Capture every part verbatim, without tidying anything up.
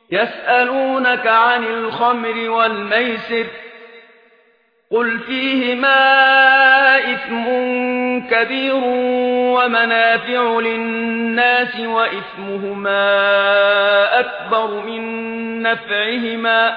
يسألونك عن الخمر والميسر قل فيهما إثم كبير ومنافع للناس وإثمهما أكبر من نفعهما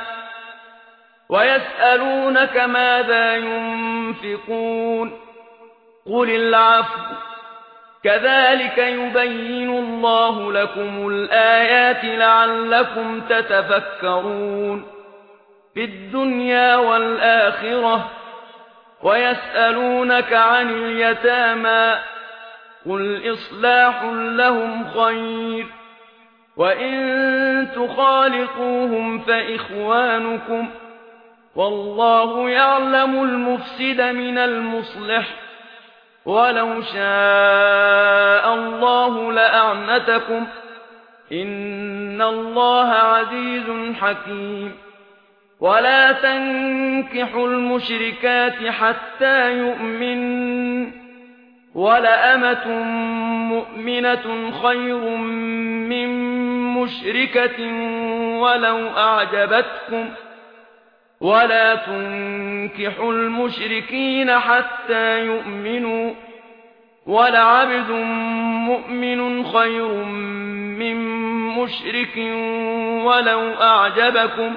ويسألونك ماذا ينفقون قل العفو كذلك يبين الله لكم الآيات لعلكم تتفكرون في الدنيا والآخرة ويسألونك عن اليتامى قل إصلاح لهم خير وإن تخالطوهم فإخوانكم والله يعلم المفسد من المصلح ولو شاء الله لأعنتكم إن الله عزيز حكيم ولا تنكحوا المشركات حتى يؤمنوا ولأمة مؤمنة خير من مشركة ولو أعجبتكم ولا تنكحوا المشركين حتى يؤمنوا ولعبد مؤمن خير من مشرك ولو أعجبكم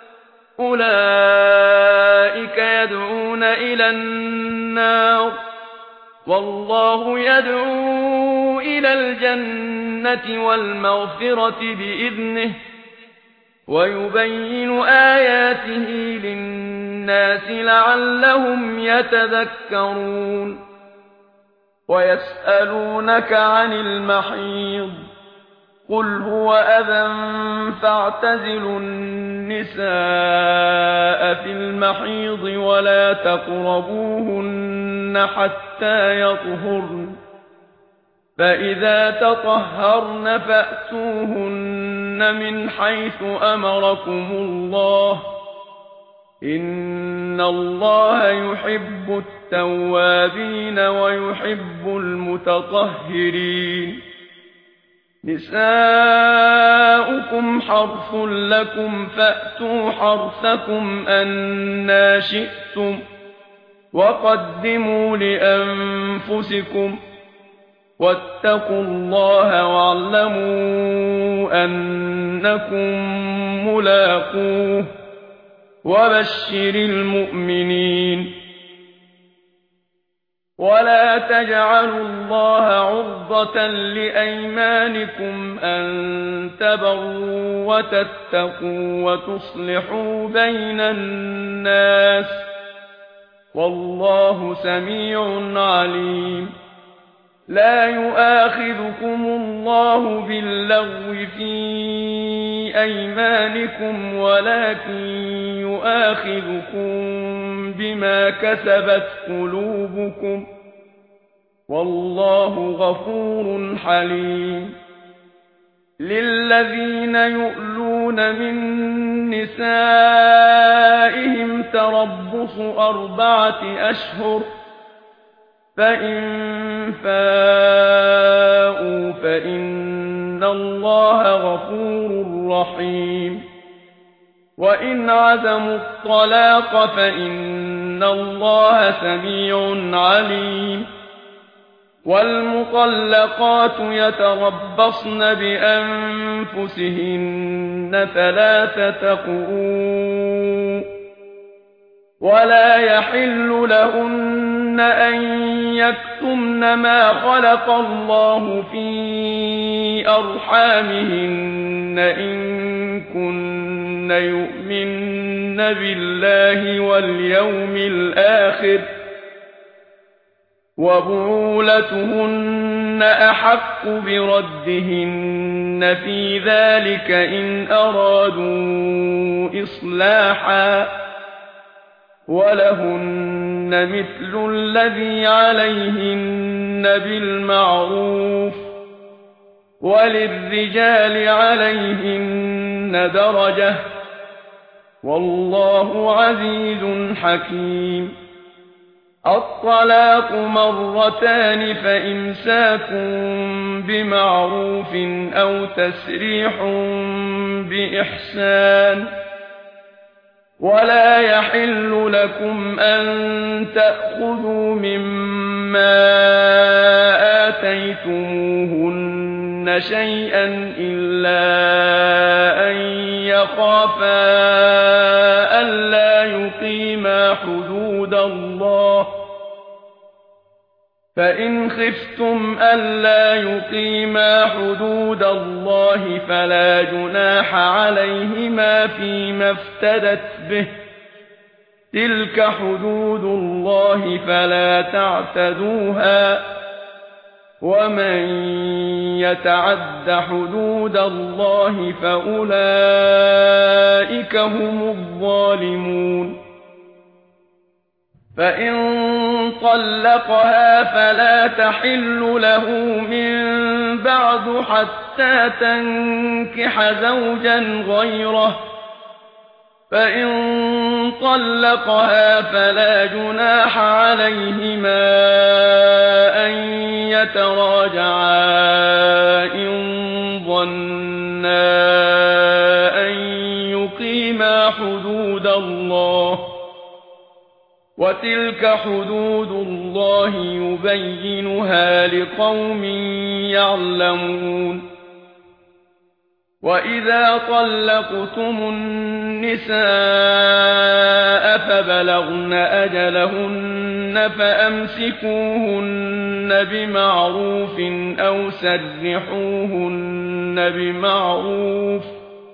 أولئك يدعون إلى النار والله يدعو إلى الجنة والمغفرة بإذنه ويبين آياته للناس لعلهم يتذكرون ويسألونك عن المحيض قل هو أذى فاعتزلوا النساء في المحيض ولا تقربوهن حتى يطهرن فإذا تطهرن فأتوهن من حيث أمركم الله إن الله يحب التوابين ويحب المتطهرين نساؤكم حرث لكم فأتوا حرثكم أنى شئتم وقدموا لأنفسكم واتقوا الله واعلموا أنكم ملاقوه وبشر المؤمنين ولا تجعلوا الله عرضة لأيمانكم أن تبروا وتتقوا وتصلحوا بين الناس والله سميع عليم لا يؤاخذكم الله باللغو في أيمانكم ولكن يؤاخذكم بما كسبت قلوبكم والله غفور حليم للذين يؤلون من نسائهم تربص أربعة أشهر فإن فاءوا فإن الله غفور رحيم وإن عزموا الطلاق فإن الله سميع عليم والمطلقات يتربصن بأنفسهن ثلاثة قروء ولا يحل لهن أن يكتمن ما خلق الله في أرحامهن إن كن يؤمن بالله واليوم الآخر وبعولتهن أحق بردهن في ذلك إن أرادوا إصلاحا ولهن مثل الذي عليهن بالمعروف وللرجال عليهن درجة والله عزيز حكيم الطلاق مرتان فإمساك بمعروف أو تسريح بإحسان ولا يحل لكم أن تأخذوا مما آتيتموهن شيئا إلا أن يخافا ألا يقيما حدود الله فإن خفتم ألا يقيما حدود الله فلا جناح عليهما فيما افتدت به تلك حدود الله فلا تعتدوها ومن يتعد حدود الله فأولئك هم الظالمون فإن طلقها فلا تحل له من بعد حتى تنكح زوجا غيره فإن طلقها فلا جناح عليهما أن يتراجعا إن ظنا أن يقيما حدود الله وتلك حدود الله يبينها لقوم يعلمون وإذا طلقتم النساء فبلغن أجلهن فأمسكوهن بمعروف أو سرحوهن بمعروف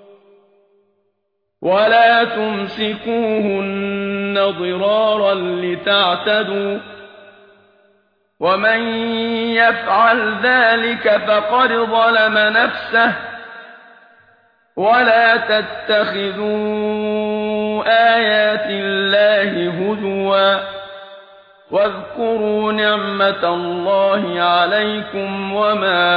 ولا تمسكوهن ضرارا لتعتدوا ومن يفعل ذلك فقد ظلم نفسه ولا تتخذوا آيات الله هزوا واذكروا نعمة الله عليكم وما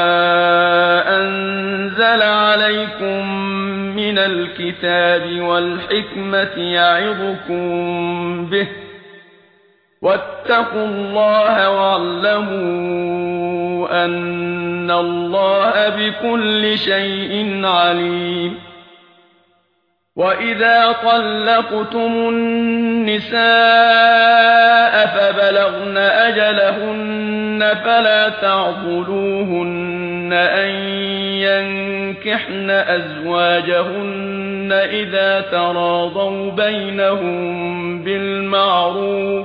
أنزل عليكم من الكتاب والحكمة يعظكم به واتقوا الله واعلموا أن الله بكل شيء عليم وإذا طلقتم النساء فبلغن أجلهن فلا تعضلوهن أن ينكحن أزواجهن إذا تراضوا بينهم بالمعروف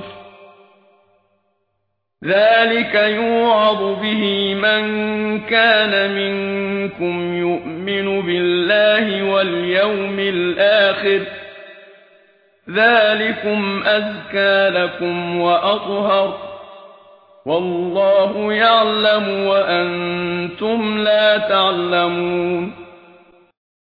ذلك يوعظ به من كان منكم يؤمن بالله واليوم الآخر ذلكم أزكى لكم وأطهر والله يعلم وأنتم لا تعلمون